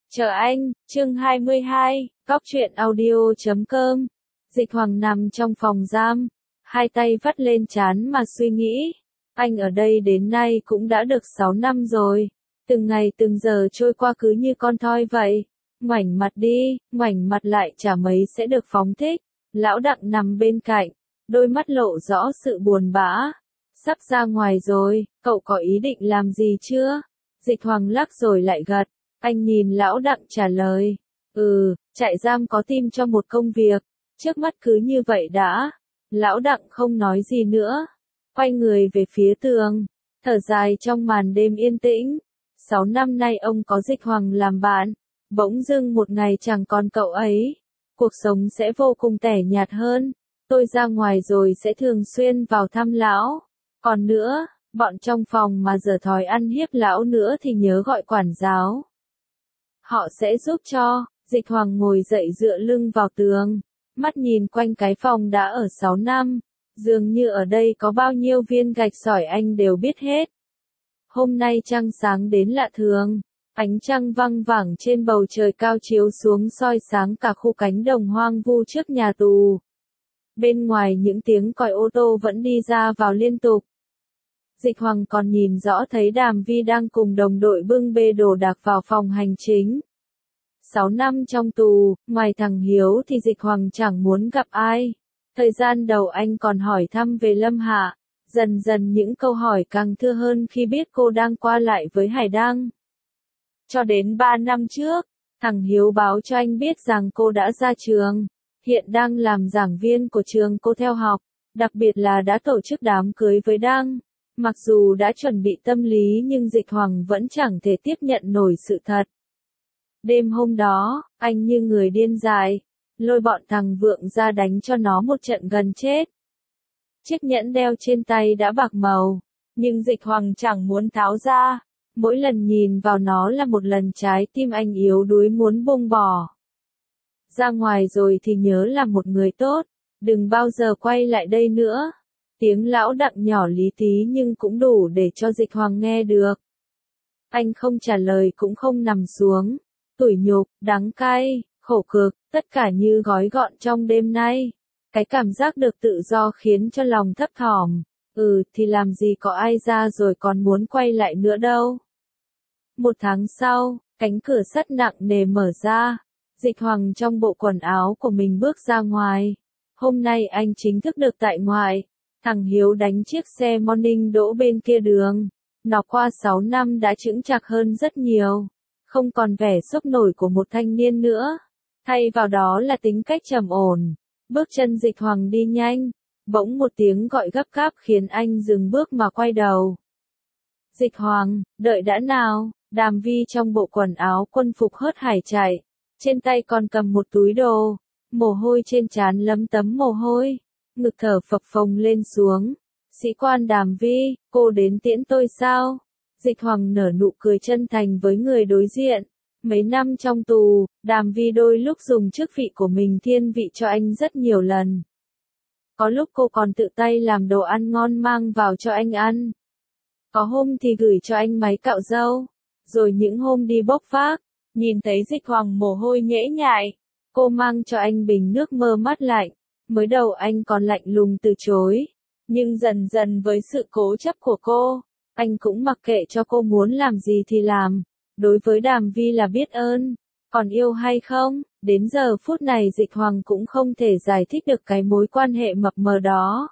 Chờ anh, chương 22, Góc truyện audio.com. Dịch Hoàng nằm trong phòng giam, hai tay vắt lên trán mà suy nghĩ. Anh ở đây đến nay cũng đã được 6 năm rồi. Từng ngày từng giờ trôi qua cứ như con thoi vậy. Ngoảnh mặt đi, ngoảnh mặt lại chả mấy sẽ được phóng thích. Lão Đặng nằm bên cạnh, đôi mắt lộ rõ sự buồn bã. Sắp ra ngoài rồi, cậu có ý định làm gì chưa? Dịch Hoàng lắc rồi lại gật. Anh nhìn Lão Đặng trả lời. Trại giam có tìm cho một công việc. Trước mắt cứ như vậy đã. Lão Đặng không nói gì nữa. Quay người về phía tường. Thở dài trong màn đêm yên tĩnh. 6 năm nay ông có Dịch Hoàng làm bạn. Bỗng dưng một ngày chẳng còn cậu ấy. Cuộc sống sẽ vô cùng tẻ nhạt hơn. Tôi ra ngoài rồi sẽ thường xuyên vào thăm lão. Còn nữa, bọn trong phòng mà giờ thói ăn hiếp lão nữa thì nhớ gọi quản giáo. Họ sẽ giúp cho. Dịch Hoàng ngồi dậy dựa lưng vào tường. Mắt nhìn quanh cái phòng đã ở 6 năm. Dường như ở đây có bao nhiêu viên gạch sỏi anh đều biết hết. Hôm nay trăng sáng đến lạ thường. Ánh trăng văng vẳng trên bầu trời cao chiếu xuống soi sáng cả khu cánh đồng hoang vu trước nhà tù. Bên ngoài những tiếng còi ô tô vẫn đi ra vào liên tục. Dịch Hoàng còn nhìn rõ thấy Đàm Vi đang cùng đồng đội bưng bê đồ đạc vào phòng hành chính. 6 năm trong tù, ngoài thằng Hiếu thì Dịch Hoàng chẳng muốn gặp ai. Thời gian đầu anh còn hỏi thăm về Lâm Hạ. Dần dần những câu hỏi càng thưa hơn khi biết cô đang qua lại với Hải Đăng. Cho đến 3 năm trước, thằng Hiếu báo cho anh biết rằng cô đã ra trường. Hiện đang làm giảng viên của trường cô theo học. Đặc biệt là đã tổ chức đám cưới với Đăng. Mặc dù đã chuẩn bị tâm lý nhưng Dịch Hoàng vẫn chẳng thể tiếp nhận nổi sự thật. Đêm hôm đó, anh như người điên dại, lôi bọn thằng Vượng ra đánh cho nó một trận gần chết. Chiếc nhẫn đeo trên tay đã bạc màu, nhưng Dịch Hoàng chẳng muốn tháo ra. Mỗi lần nhìn vào nó là một lần trái tim anh yếu đuối muốn buông bỏ. Ra ngoài rồi thì nhớ làm một người tốt, đừng bao giờ quay lại đây nữa. Tiếng Lão Đặng nhỏ lý tí nhưng cũng đủ để cho Dịch Hoàng nghe được. Anh không trả lời cũng không nằm xuống. Tủi nhục, đắng cay, khổ cực, tất cả như gói gọn trong đêm nay. Cái cảm giác được tự do khiến cho lòng thấp thỏm. Thì làm gì có ai ra rồi còn muốn quay lại nữa đâu. 1 tháng sau, cánh cửa sắt nặng nề mở ra. Dịch Hoàng trong bộ quần áo của mình bước ra ngoài. Hôm nay anh chính thức được tại ngoại. Thằng Hiếu đánh chiếc xe Morning đỗ bên kia đường. Nó qua 6 năm đã chững chạc hơn rất nhiều. Không còn vẻ sốc nổi của một thanh niên nữa. Thay vào đó là tính cách trầm ổn. Bước chân Dịch Hoàng đi nhanh. Bỗng một tiếng gọi gấp gáp khiến anh dừng bước mà quay đầu. Dịch Hoàng, đợi đã nào. Đàm Vi trong bộ quần áo quân phục hớt hải chạy. Trên tay còn cầm một túi đồ. Mồ hôi trên trán lấm tấm mồ hôi. Ngực thở phập phồng lên xuống. Sĩ quan Đàm Vi, cô đến tiễn tôi sao? Dịch Hoàng nở nụ cười chân thành với người đối diện. Mấy năm trong tù, Đàm Vi đôi lúc dùng chức vị của mình thiên vị cho anh rất nhiều lần. Có lúc cô còn tự tay làm đồ ăn ngon mang vào cho anh ăn. Có hôm thì gửi cho anh máy cạo râu. Rồi những hôm đi bốc vác, nhìn thấy Dịch Hoàng mồ hôi nhễ nhại, cô mang cho anh bình nước mơ mát lạnh. Mới đầu anh còn lạnh lùng từ chối. Nhưng dần dần với sự cố chấp của cô, anh cũng mặc kệ cho cô muốn làm gì thì làm. Đối với Đàm Vi là biết ơn. Còn yêu hay không, đến giờ phút này Dịch Hoàng cũng không thể giải thích được cái mối quan hệ mập mờ đó.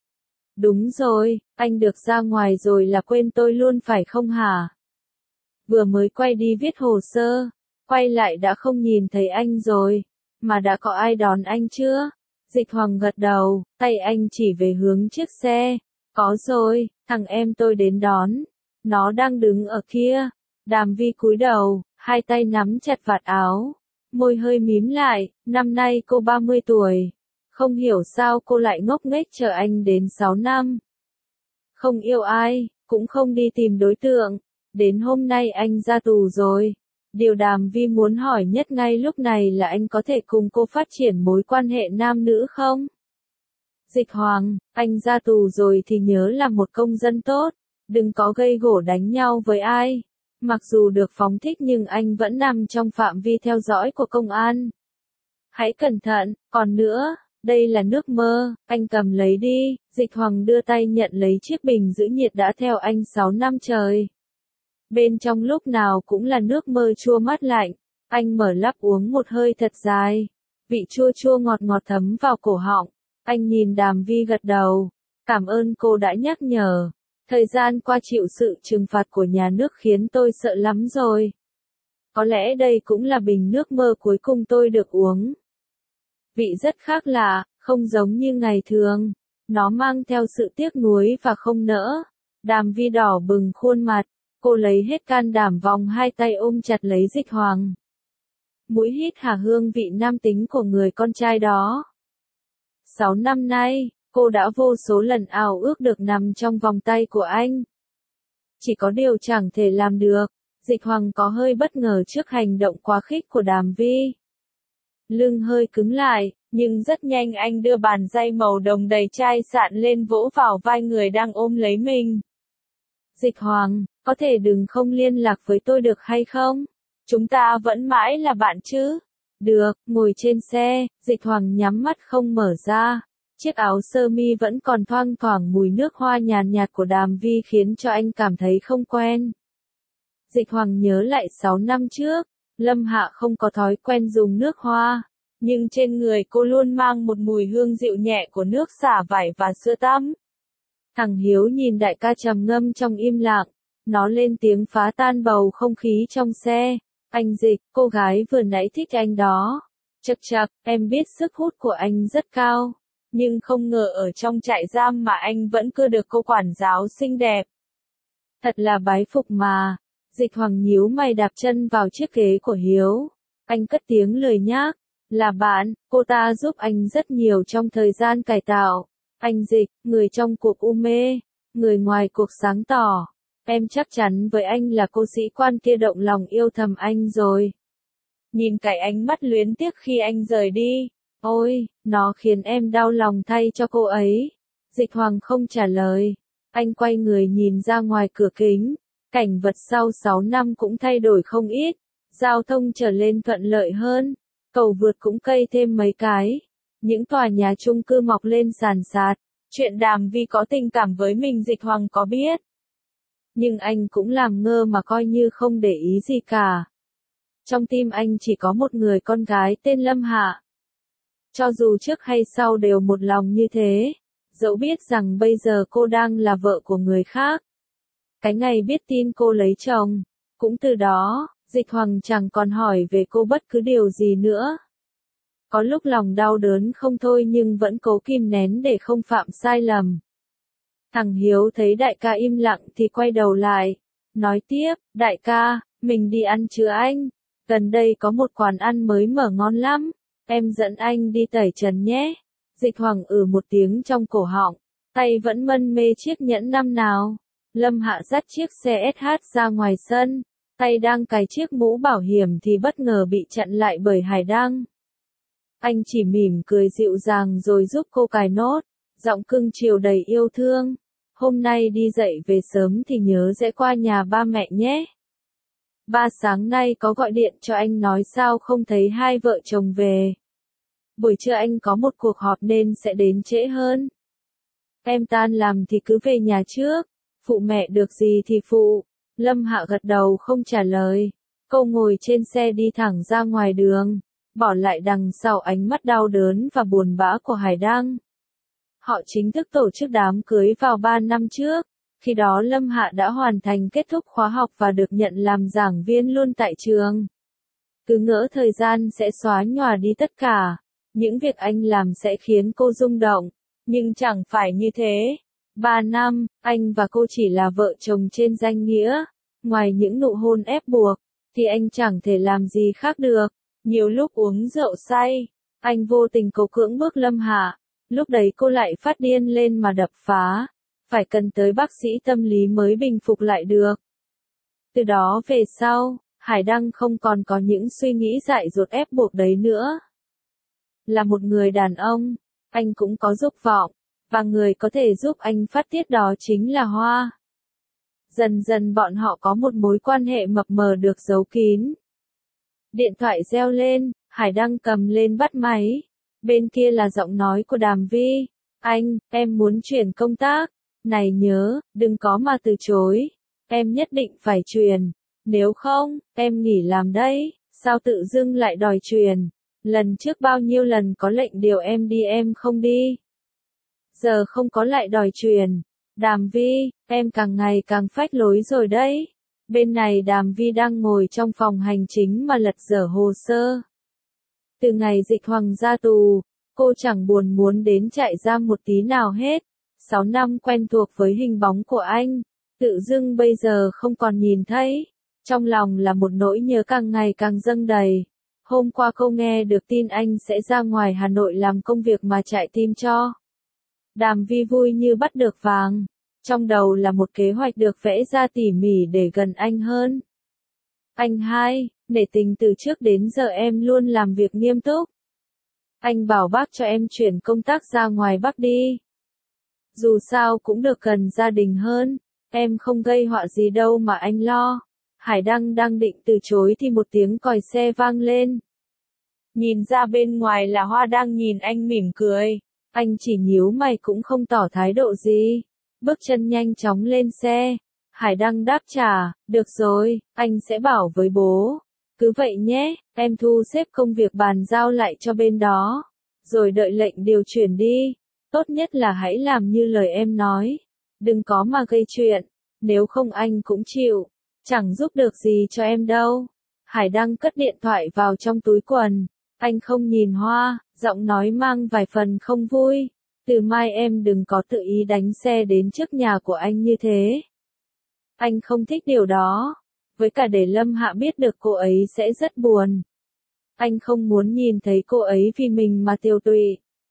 Đúng rồi, anh được ra ngoài rồi là quên tôi luôn phải không hả? Vừa mới quay đi viết hồ sơ, quay lại đã không nhìn thấy anh rồi. Mà đã có ai đón anh chưa? Dịch Hoàng gật đầu, tay anh chỉ về hướng chiếc xe. Có rồi, thằng em tôi đến đón. Nó đang đứng ở kia. Đàm Vi cúi đầu, hai tay nắm chặt vạt áo. Môi hơi mím lại, năm nay cô 30 tuổi. Không hiểu sao cô lại ngốc nghếch chờ anh đến 6 năm. Không yêu ai, cũng không đi tìm đối tượng. Đến hôm nay anh ra tù rồi. Điều Đàm Vi muốn hỏi nhất ngay lúc này là anh có thể cùng cô phát triển mối quan hệ nam nữ không? Dịch Hoàng, anh ra tù rồi thì nhớ là một công dân tốt. Đừng có gây gổ đánh nhau với ai. Mặc dù được phóng thích nhưng anh vẫn nằm trong phạm vi theo dõi của công an. Hãy cẩn thận, còn nữa, đây là nước mơ, anh cầm lấy đi. Dịch Hoàng đưa tay nhận lấy chiếc bình giữ nhiệt đã theo anh 6 năm trời. Bên trong lúc nào cũng là nước mơ chua mát lạnh. Anh mở lắp uống một hơi thật dài. Vị chua chua ngọt ngọt thấm vào cổ họng. Anh nhìn Đàm Vi gật đầu. Cảm ơn cô đã nhắc nhở. Thời gian qua chịu sự trừng phạt của nhà nước khiến tôi sợ lắm rồi. Có lẽ đây cũng là bình nước mơ cuối cùng tôi được uống. Vị rất khác lạ, không giống như ngày thường. Nó mang theo sự tiếc nuối và không nỡ. Đàm Vi đỏ bừng khuôn mặt. Cô lấy hết can đảm vòng hai tay ôm chặt lấy Dịch Hoàng. Mũi hít hà hương vị nam tính của người con trai đó. 6 năm nay, cô đã vô số lần ao ước được nằm trong vòng tay của anh. Chỉ có điều chẳng thể làm được. Dịch Hoàng có hơi bất ngờ trước hành động quá khích của Đàm Vi. Lưng hơi cứng lại, nhưng rất nhanh anh đưa bàn tay màu đồng đầy chai sạn lên vỗ vào vai người đang ôm lấy mình. Dịch Hoàng, có thể đừng không liên lạc với tôi được hay không? Chúng ta vẫn mãi là bạn chứ? Được, ngồi trên xe, Dịch Hoàng nhắm mắt không mở ra. Chiếc áo sơ mi vẫn còn thoang thoảng mùi nước hoa nhàn nhạt của Đàm Vi khiến cho anh cảm thấy không quen. Dịch Hoàng nhớ lại 6 năm trước, Lâm Hạ không có thói quen dùng nước hoa, nhưng trên người cô luôn mang một mùi hương dịu nhẹ của nước xả vải và sữa tắm. Thằng Hiếu nhìn đại ca trầm ngâm trong im lặng, nó lên tiếng phá tan bầu không khí trong xe. Anh Dịch, cô gái vừa nãy thích anh đó. Chậc chậc, em biết sức hút của anh rất cao, nhưng không ngờ ở trong trại giam mà anh vẫn cưa được cô quản giáo xinh đẹp. Thật là bái phục mà. Dịch Hoàng nhíu mày đạp chân vào chiếc ghế của Hiếu. Anh cất tiếng lười nhác. Là bạn, cô ta giúp anh rất nhiều trong thời gian cải tạo. Anh Dịch, người trong cuộc u mê, người ngoài cuộc sáng tỏ. Em chắc chắn với anh là cô sĩ quan kia động lòng yêu thầm anh rồi. Nhìn cái ánh mắt luyến tiếc khi anh rời đi. Ôi, nó khiến em đau lòng thay cho cô ấy. Dịch Hoàng không trả lời. Anh quay người nhìn ra ngoài cửa kính. Cảnh vật sau 6 năm cũng thay đổi không ít. Giao thông trở lên thuận lợi hơn. Cầu vượt cũng cây thêm mấy cái. Những tòa nhà chung cư mọc lên sàn sạt. Chuyện Đàm Vi có tình cảm với mình Dịch Hoàng có biết. Nhưng anh cũng làm ngơ mà coi như không để ý gì cả. Trong tim anh chỉ có một người con gái tên Lâm Hạ. Cho dù trước hay sau đều một lòng như thế. Dẫu biết rằng bây giờ cô đang là vợ của người khác. Cái ngày biết tin cô lấy chồng. Cũng từ đó, Dịch Hoàng chẳng còn hỏi về cô bất cứ điều gì nữa. Có lúc lòng đau đớn không thôi nhưng vẫn cố kìm nén để không phạm sai lầm. Thằng Hiếu thấy đại ca im lặng thì quay đầu lại. Nói tiếp, đại ca, mình đi ăn chưa anh? Gần đây có một quán ăn mới mở ngon lắm. Em dẫn anh đi tẩy trần nhé. Dịch Hoàng một tiếng trong cổ họng. Tay vẫn mân mê chiếc nhẫn năm nào. Lâm Hạ dắt chiếc xe SH ra ngoài sân. Tay đang cài chiếc mũ bảo hiểm thì bất ngờ bị chặn lại bởi Hải Đăng. Anh chỉ mỉm cười dịu dàng rồi giúp cô cài nốt. Giọng cưng chiều đầy yêu thương. Hôm nay đi dậy về sớm thì nhớ rẽ qua nhà ba mẹ nhé. Ba sáng nay có gọi điện cho anh nói sao không thấy hai vợ chồng về. Buổi trưa anh có một cuộc họp nên sẽ đến trễ hơn. Em tan làm thì cứ về nhà trước. Phụ mẹ được gì thì phụ. Lâm Hạ gật đầu không trả lời. Cô ngồi trên xe đi thẳng ra ngoài đường. Bỏ lại đằng sau ánh mắt đau đớn và buồn bã của Hải Đăng. Họ chính thức tổ chức đám cưới vào 3 năm trước. Khi đó Lâm Hạ đã hoàn thành kết thúc khóa học và được nhận làm giảng viên luôn tại trường. Cứ ngỡ thời gian sẽ xóa nhòa đi tất cả. Những việc anh làm sẽ khiến cô rung động. Nhưng chẳng phải như thế. 3 năm, anh và cô chỉ là vợ chồng trên danh nghĩa. Ngoài những nụ hôn ép buộc, thì anh chẳng thể làm gì khác được. Nhiều lúc uống rượu say, anh vô tình cố cưỡng bức Lâm Hạ. Lúc đấy cô lại phát điên lên mà đập phá. Phải cần tới bác sĩ tâm lý mới bình phục lại được. Từ đó về sau, Hải Đăng không còn có những suy nghĩ dại dột ép buộc đấy nữa. Là một người đàn ông, anh cũng có dục vọng. Và người có thể giúp anh phát tiết đó chính là Hoa. Dần dần bọn họ có một mối quan hệ mập mờ được giấu kín. Điện thoại reo lên, Hải Đăng cầm lên bắt máy. Bên kia là giọng nói của Đàm Vi. Anh, em muốn chuyển công tác. Này nhớ, đừng có mà từ chối. Em nhất định phải chuyển. Nếu không, em nghỉ làm đấy. Sao tự dưng lại đòi chuyển? Lần trước bao nhiêu lần có lệnh điều em đi em không đi. Giờ không có lại đòi chuyển. Đàm Vi, em càng ngày càng phách lối rồi đấy. Bên này Đàm Vi đang ngồi trong phòng hành chính mà lật dở hồ sơ. Từ ngày Dịch Hoàng ra tù, cô chẳng buồn muốn đến trại giam một tí nào hết. 6 năm quen thuộc với hình bóng của anh, tự dưng bây giờ không còn nhìn thấy. Trong lòng là một nỗi nhớ càng ngày càng dâng đầy. Hôm qua cô nghe được tin anh sẽ ra ngoài Hà Nội làm công việc mà chạy tim cho. Đàm Vi vui như bắt được vàng. Trong đầu là một kế hoạch được vẽ ra tỉ mỉ để gần anh hơn. Anh hai, nể tình từ trước đến giờ em luôn làm việc nghiêm túc. Anh bảo bác cho em chuyển công tác ra ngoài Bắc đi. Dù sao cũng được gần gia đình hơn, em không gây họa gì đâu mà anh lo. Hải Đăng đang định từ chối thì một tiếng còi xe vang lên. Nhìn ra bên ngoài là Hoa đang nhìn anh mỉm cười. Anh chỉ nhíu mày cũng không tỏ thái độ gì. Bước chân nhanh chóng lên xe. Hải Đăng đáp trả, được rồi, anh sẽ bảo với bố. Cứ vậy nhé, em thu xếp công việc bàn giao lại cho bên đó. Rồi đợi lệnh điều chuyển đi. Tốt nhất là hãy làm như lời em nói. Đừng có mà gây chuyện. Nếu không anh cũng chịu. Chẳng giúp được gì cho em đâu. Hải Đăng cất điện thoại vào trong túi quần. Anh không nhìn Hoa, giọng nói mang vài phần không vui. Từ mai em đừng có tự ý đánh xe đến trước nhà của anh như thế. Anh không thích điều đó. Với cả để Lâm Hạ biết được cô ấy sẽ rất buồn. Anh không muốn nhìn thấy cô ấy vì mình mà tiêu tụy.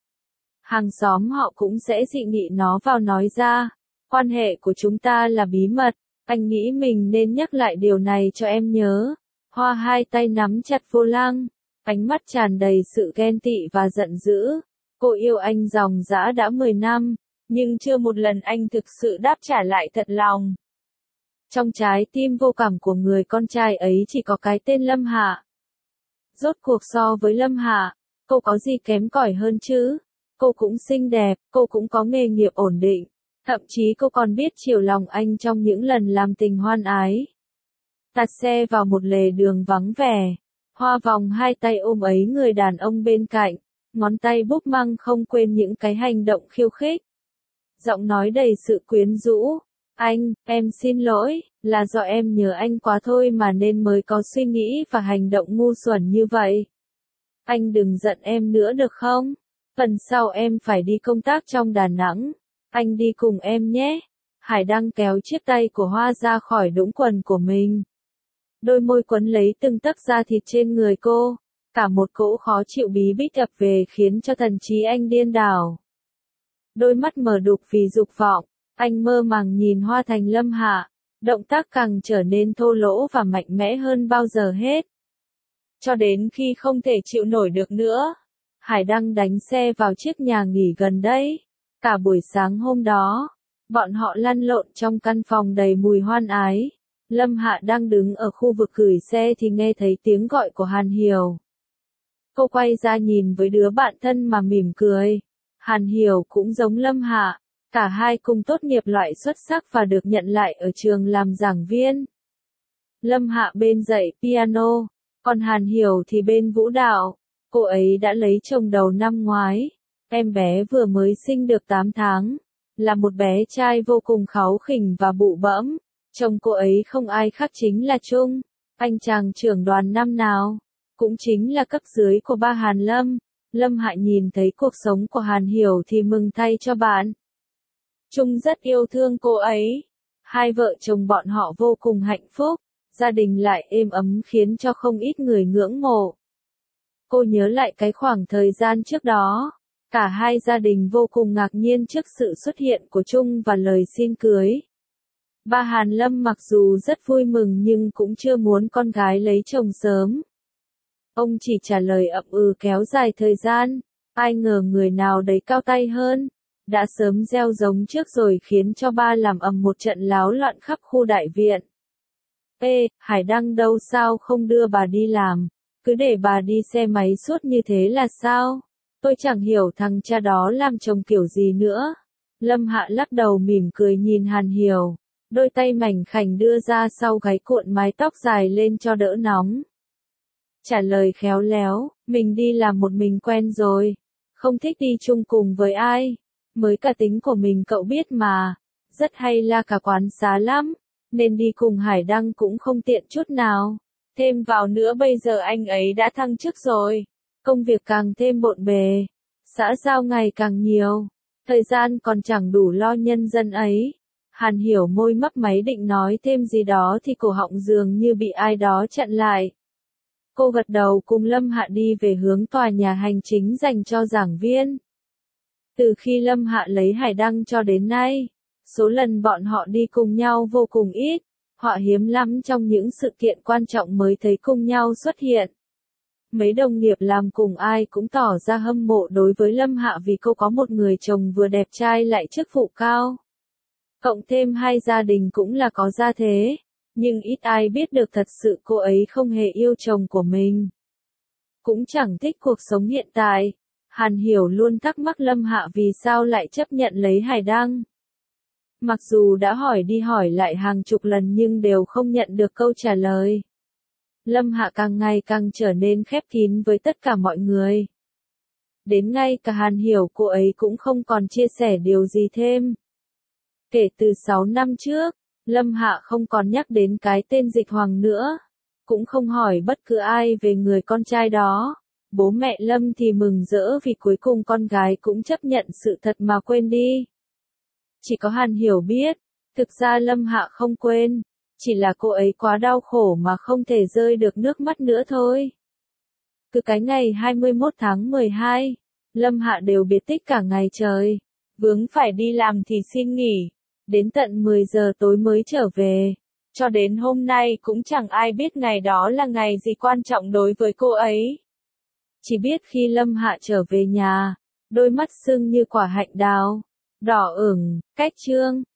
Hàng xóm họ cũng sẽ dị nghị nó vào nói ra. Quan hệ của chúng ta là bí mật. Anh nghĩ mình nên nhắc lại điều này cho em nhớ. Hoa hai tay nắm chặt vô lăng. Ánh mắt tràn đầy sự ghen tị và giận dữ. Cô yêu anh dòng dã đã 10 năm. Nhưng chưa một lần anh thực sự đáp trả lại thật lòng. Trong trái tim vô cảm của người con trai ấy chỉ có cái tên Lâm Hạ. Rốt cuộc so với Lâm Hạ, cô có gì kém cỏi hơn chứ? Cô cũng xinh đẹp, cô cũng có nghề nghiệp ổn định. Thậm chí cô còn biết chiều lòng anh trong những lần làm tình hoan ái. Tạt xe vào một lề đường vắng vẻ. Hoa vòng hai tay ôm ấy người đàn ông bên cạnh. Ngón tay búp măng không quên những cái hành động khiêu khích. Giọng nói đầy sự quyến rũ. Anh, em xin lỗi, là do em nhớ anh quá thôi mà nên mới có suy nghĩ và hành động ngu xuẩn như vậy. Anh đừng giận em nữa được không? Phần sau em phải đi công tác trong Đà Nẵng. Anh đi cùng em nhé. Hải Đăng kéo chiếc tay của Hoa ra khỏi đũng quần của mình. Đôi môi quấn lấy từng tấc da thịt trên người cô. Cả một cỗ khó chịu bí bít ập về khiến cho thần trí anh điên đảo. Đôi mắt mở đục vì dục vọng. Anh mơ màng nhìn Hoa thành Lâm Hạ. Động tác càng trở nên thô lỗ và mạnh mẽ hơn bao giờ hết. Cho đến khi không thể chịu nổi được nữa. Hải Đăng đánh xe vào chiếc nhà nghỉ gần đây. Cả buổi sáng hôm đó, bọn họ lăn lộn trong căn phòng đầy mùi hoan ái. Lâm Hạ đang đứng ở khu vực gửi xe thì nghe thấy tiếng gọi của Hàn Hiểu. Cô quay ra nhìn với đứa bạn thân mà mỉm cười. Hàn Hiểu cũng giống Lâm Hạ. Cả hai cùng tốt nghiệp loại xuất sắc và được nhận lại ở trường làm giảng viên. Lâm Hạ bên dạy piano, còn Hàn Hiểu thì bên vũ đạo. Cô ấy đã lấy chồng đầu năm ngoái. Em bé vừa mới sinh được 8 tháng. Là một bé trai vô cùng kháu khỉnh và bụ bẫm. Chồng cô ấy không ai khác chính là Trung. Anh chàng trưởng đoàn năm nào. Cũng chính là cấp dưới của ba Hàn Lâm. Lâm Hạ nhìn thấy cuộc sống của Hàn Hiểu thì mừng thay cho bạn. Trung rất yêu thương cô ấy. Hai vợ chồng bọn họ vô cùng hạnh phúc. Gia đình lại êm ấm khiến cho không ít người ngưỡng mộ. Cô nhớ lại cái khoảng thời gian trước đó. Cả hai gia đình vô cùng ngạc nhiên trước sự xuất hiện của Trung và lời xin cưới. Ba Hàn Lâm mặc dù rất vui mừng nhưng cũng chưa muốn con gái lấy chồng sớm. Ông chỉ trả lời ậm ừ kéo dài thời gian. Ai ngờ người nào đấy cao tay hơn. đã sớm gieo giống trước rồi khiến cho ba làm ầm một trận láo loạn khắp khu đại viện. Ê, Hải Đăng đâu sao không đưa bà đi làm, cứ để bà đi xe máy suốt như thế là sao? Tôi chẳng hiểu thằng cha đó làm chồng kiểu gì nữa. Lâm Hạ lắc đầu mỉm cười nhìn Hàn Hiểu, đôi tay mảnh khảnh đưa ra sau gáy cuộn mái tóc dài lên cho đỡ nóng. Trả lời khéo léo, mình đi làm một mình quen rồi, không thích đi chung cùng với ai. Mới cả tính của mình cậu biết mà, rất hay la cả quán xá lắm, nên đi cùng Hải Đăng cũng không tiện chút nào. Thêm vào nữa bây giờ anh ấy đã thăng chức rồi, công việc càng thêm bộn bề, xã giao ngày càng nhiều, thời gian còn chẳng đủ lo nhân dân ấy. Hàn Hiểu môi mấp máy định nói thêm gì đó thì cổ họng dường như bị ai đó chặn lại. Cô gật đầu cùng Lâm Hạ đi về hướng tòa nhà hành chính dành cho giảng viên. Từ khi Lâm Hạ lấy Hải Đăng cho đến nay, số lần bọn họ đi cùng nhau vô cùng ít, họ hiếm lắm trong những sự kiện quan trọng mới thấy cùng nhau xuất hiện. Mấy đồng nghiệp làm cùng ai cũng tỏ ra hâm mộ đối với Lâm Hạ vì cô có một người chồng vừa đẹp trai lại chức vụ cao. Cộng thêm hai gia đình cũng là có gia thế, nhưng ít ai biết được thật sự cô ấy không hề yêu chồng của mình. Cũng chẳng thích cuộc sống hiện tại. Hàn Hiểu luôn thắc mắc Lâm Hạ vì sao lại chấp nhận lấy Hải Đăng. Mặc dù đã hỏi đi hỏi lại hàng chục lần nhưng đều không nhận được câu trả lời. Lâm Hạ càng ngày càng trở nên khép kín với tất cả mọi người. Đến ngay cả Hàn Hiểu cô ấy cũng không còn chia sẻ điều gì thêm. Kể từ 6 năm trước, Lâm Hạ không còn nhắc đến cái tên Dịch Hoàng nữa. Cũng không hỏi bất cứ ai về người con trai đó. Bố mẹ Lâm thì mừng rỡ vì cuối cùng con gái cũng chấp nhận sự thật mà quên đi. Chỉ có Hàn Hiểu biết, thực ra Lâm Hạ không quên, chỉ là cô ấy quá đau khổ mà không thể rơi được nước mắt nữa thôi. Cứ cái ngày 21 tháng 12, Lâm Hạ đều biệt tích cả ngày trời, vướng phải đi làm thì xin nghỉ, đến tận 10 giờ tối mới trở về. Cho đến hôm nay cũng chẳng ai biết ngày đó là ngày gì quan trọng đối với cô ấy. Chỉ biết khi Lâm Hạ trở về nhà, đôi mắt sưng như quả hạnh đào, đỏ ửng, cách trương,